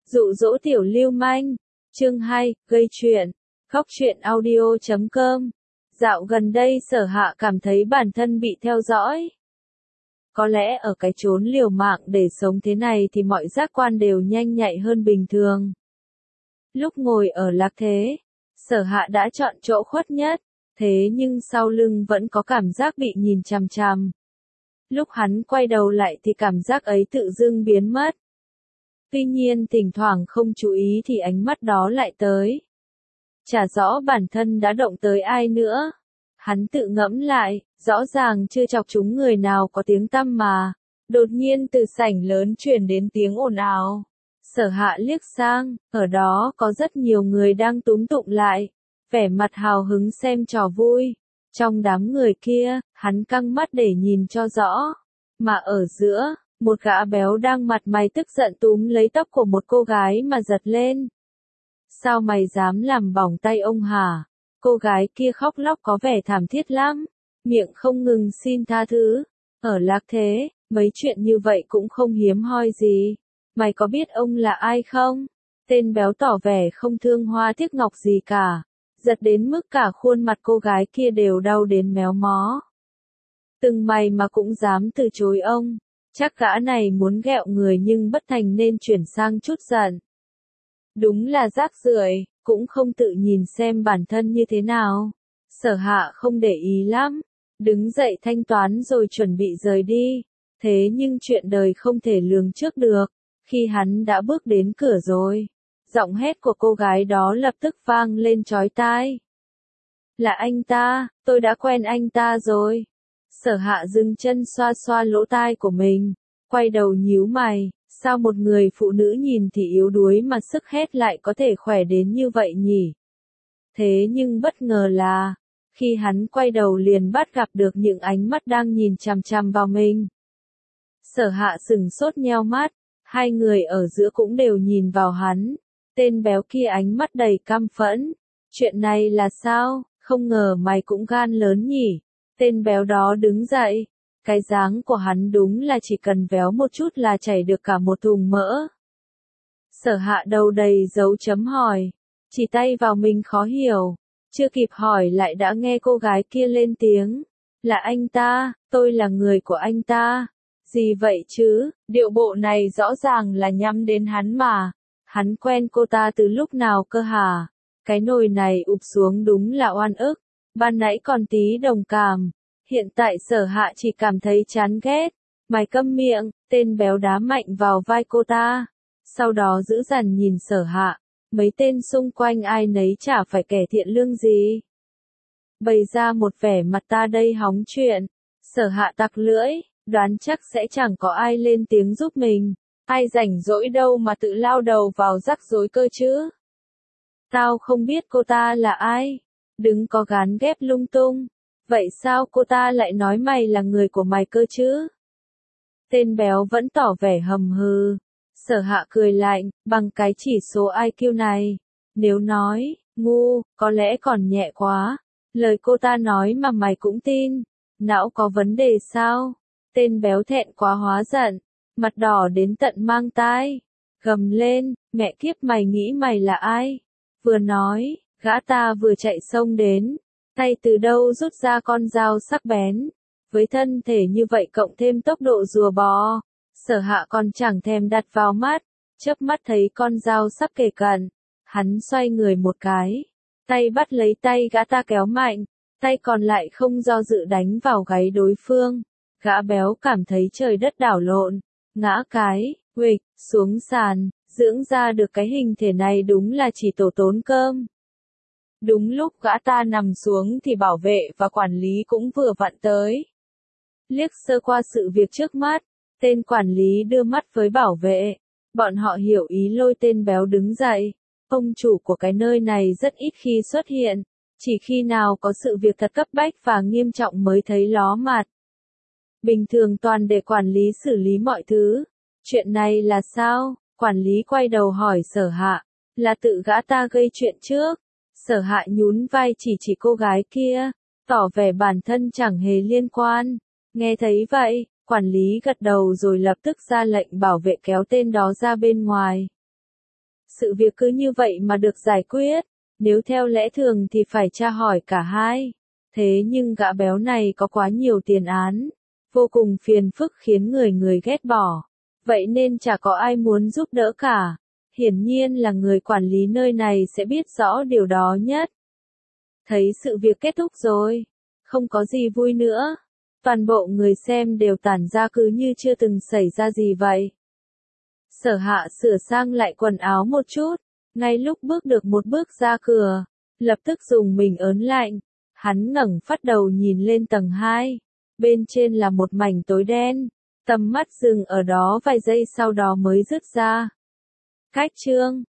Dụ dỗ tiểu lưu manh. Chương 2, gây chuyện. Khóc chuyện audio.com. Dạo gần đây Sở Hạ cảm thấy bản thân bị theo dõi. Có lẽ ở cái chốn liều mạng để sống thế này thì mọi giác quan đều nhanh nhạy hơn bình thường. Lúc ngồi ở Lạc Thế, Sở Hạ đã chọn chỗ khuất nhất, thế nhưng sau lưng vẫn có cảm giác bị nhìn chằm chằm. Lúc hắn quay đầu lại thì cảm giác ấy tự dưng biến mất. Tuy nhiên thỉnh thoảng không chú ý thì ánh mắt đó lại tới. Chả rõ bản thân đã động tới ai nữa. Hắn tự ngẫm lại, rõ ràng chưa chọc chúng người nào có tiếng tăm mà. Đột nhiên từ sảnh lớn truyền đến tiếng ồn ào. Sở Hạ liếc sang, ở đó có rất nhiều người đang túm tụm lại, vẻ mặt hào hứng xem trò vui. Trong đám người kia, hắn căng mắt để nhìn cho rõ. Mà ở giữa, một gã béo đang mặt mày tức giận túm lấy tóc của một cô gái mà giật lên. Sao mày dám làm bỏng tay ông hả? Cô gái kia khóc lóc có vẻ thảm thiết lắm, miệng không ngừng xin tha thứ. Ở Lạc Thế, mấy chuyện như vậy cũng không hiếm hoi gì. Mày có biết ông là ai không? Tên béo tỏ vẻ không thương hoa tiếc ngọc gì cả, giật đến mức cả khuôn mặt cô gái kia đều đau đến méo mó. Từng mày mà cũng dám từ chối ông. Chắc gã này muốn ghẹo người nhưng bất thành nên chuyển sang chút giận. Đúng là rác rưởi, cũng không tự nhìn xem bản thân như thế nào. Sở Hạ không để ý lắm, đứng dậy thanh toán rồi chuẩn bị rời đi. Thế nhưng chuyện đời không thể lường trước được. Khi hắn đã bước đến cửa rồi, giọng hét của cô gái đó lập tức vang lên chói tai. Là anh ta, tôi đã quen anh ta rồi. Sở Hạ dừng chân xoa xoa lỗ tai của mình, quay đầu nhíu mày, sao một người phụ nữ nhìn thì yếu đuối mà sức hét lại có thể khỏe đến như vậy nhỉ? Thế nhưng bất ngờ là, khi hắn quay đầu liền bắt gặp được những ánh mắt đang nhìn chằm chằm vào mình. Sở Hạ sửng sốt nheo mắt, hai người ở giữa cũng đều nhìn vào hắn. Tên béo kia ánh mắt đầy căm phẫn. Chuyện này là sao? Không ngờ mày cũng gan lớn nhỉ? Tên béo đó đứng dậy. Cái dáng của hắn đúng là chỉ cần véo một chút là chảy được cả một thùng mỡ. Sở Hạ đầu đầy dấu chấm hỏi. Chỉ tay vào mình khó hiểu. Chưa kịp hỏi lại đã nghe cô gái kia lên tiếng. Là anh ta, tôi là người của anh ta. Gì vậy chứ, điệu bộ này rõ ràng là nhắm đến hắn mà. Hắn quen cô ta từ lúc nào cơ hả? Cái nồi này ụp xuống đúng là oan ức. Ban nãy còn tí đồng cảm. Hiện tại Sở Hạ chỉ cảm thấy chán ghét. Mày câm miệng, tên béo đá mạnh vào vai cô ta. Sau đó dữ dằn nhìn Sở Hạ. Mấy tên xung quanh ai nấy chả phải kẻ thiện lương gì. Bày ra một vẻ mặt ta đây hóng chuyện. Sở Hạ tặc lưỡi. Đoán chắc sẽ chẳng có ai lên tiếng giúp mình. Ai rảnh rỗi đâu mà tự lao đầu vào rắc rối cơ chứ. Tao không biết cô ta là ai. Đừng có gán ghép lung tung. Vậy sao cô ta lại nói mày là người của mày cơ chứ? Tên béo vẫn tỏ vẻ hầm hừ. Sở Hạ cười lạnh, bằng cái chỉ số IQ này. Nếu nói, ngu, có lẽ còn nhẹ quá. Lời cô ta nói mà mày cũng tin. Não có vấn đề sao? Tên béo thẹn quá hóa giận, mặt đỏ đến tận mang tai, gầm lên, mẹ kiếp mày nghĩ mày là ai? Vừa nói, gã ta vừa chạy xông đến, tay từ đâu rút ra con dao sắc bén. Với thân thể như vậy cộng thêm tốc độ rùa bò, Sở Hạ còn chẳng thèm đặt vào mắt, chớp mắt thấy con dao sắp kề cận. Hắn xoay người một cái, tay bắt lấy tay gã ta kéo mạnh, tay còn lại không do dự đánh vào gáy đối phương. Gã béo cảm thấy trời đất đảo lộn, ngã cái, huỵch, xuống sàn, dưỡng ra được cái hình thể này đúng là chỉ tổ tốn cơm. Đúng lúc gã ta nằm xuống thì bảo vệ và quản lý cũng vừa vặn tới. Liếc sơ qua sự việc trước mắt, tên quản lý đưa mắt với bảo vệ. Bọn họ hiểu ý lôi tên béo đứng dậy. Ông chủ của cái nơi này rất ít khi xuất hiện, chỉ khi nào có sự việc thật cấp bách và nghiêm trọng mới thấy ló mặt. Bình thường toàn để quản lý xử lý mọi thứ. Chuyện này là sao? Quản lý quay đầu hỏi Sở Hạ. Là tự gã ta gây chuyện trước. Sở Hạ nhún vai chỉ cô gái kia, tỏ vẻ bản thân chẳng hề liên quan. Nghe thấy vậy, quản lý gật đầu rồi lập tức ra lệnh bảo vệ kéo tên đó ra bên ngoài. Sự việc cứ như vậy mà được giải quyết, nếu theo lẽ thường thì phải tra hỏi cả hai. Thế nhưng gã béo này có quá nhiều tiền án, vô cùng phiền phức khiến người người ghét bỏ. Vậy nên chả có ai muốn giúp đỡ cả. Hiển nhiên là người quản lý nơi này sẽ biết rõ điều đó nhất. Thấy sự việc kết thúc rồi, không có gì vui nữa. Toàn bộ người xem đều tản ra cứ như chưa từng xảy ra gì vậy. Sở Hạ sửa sang lại quần áo một chút, ngay lúc bước được một bước ra cửa, lập tức dùng mình ớn lạnh. Hắn ngẩng phát đầu nhìn lên tầng 2, bên trên là một mảnh tối đen, tầm mắt dừng ở đó vài giây sau đó mới dứt ra. Cách chương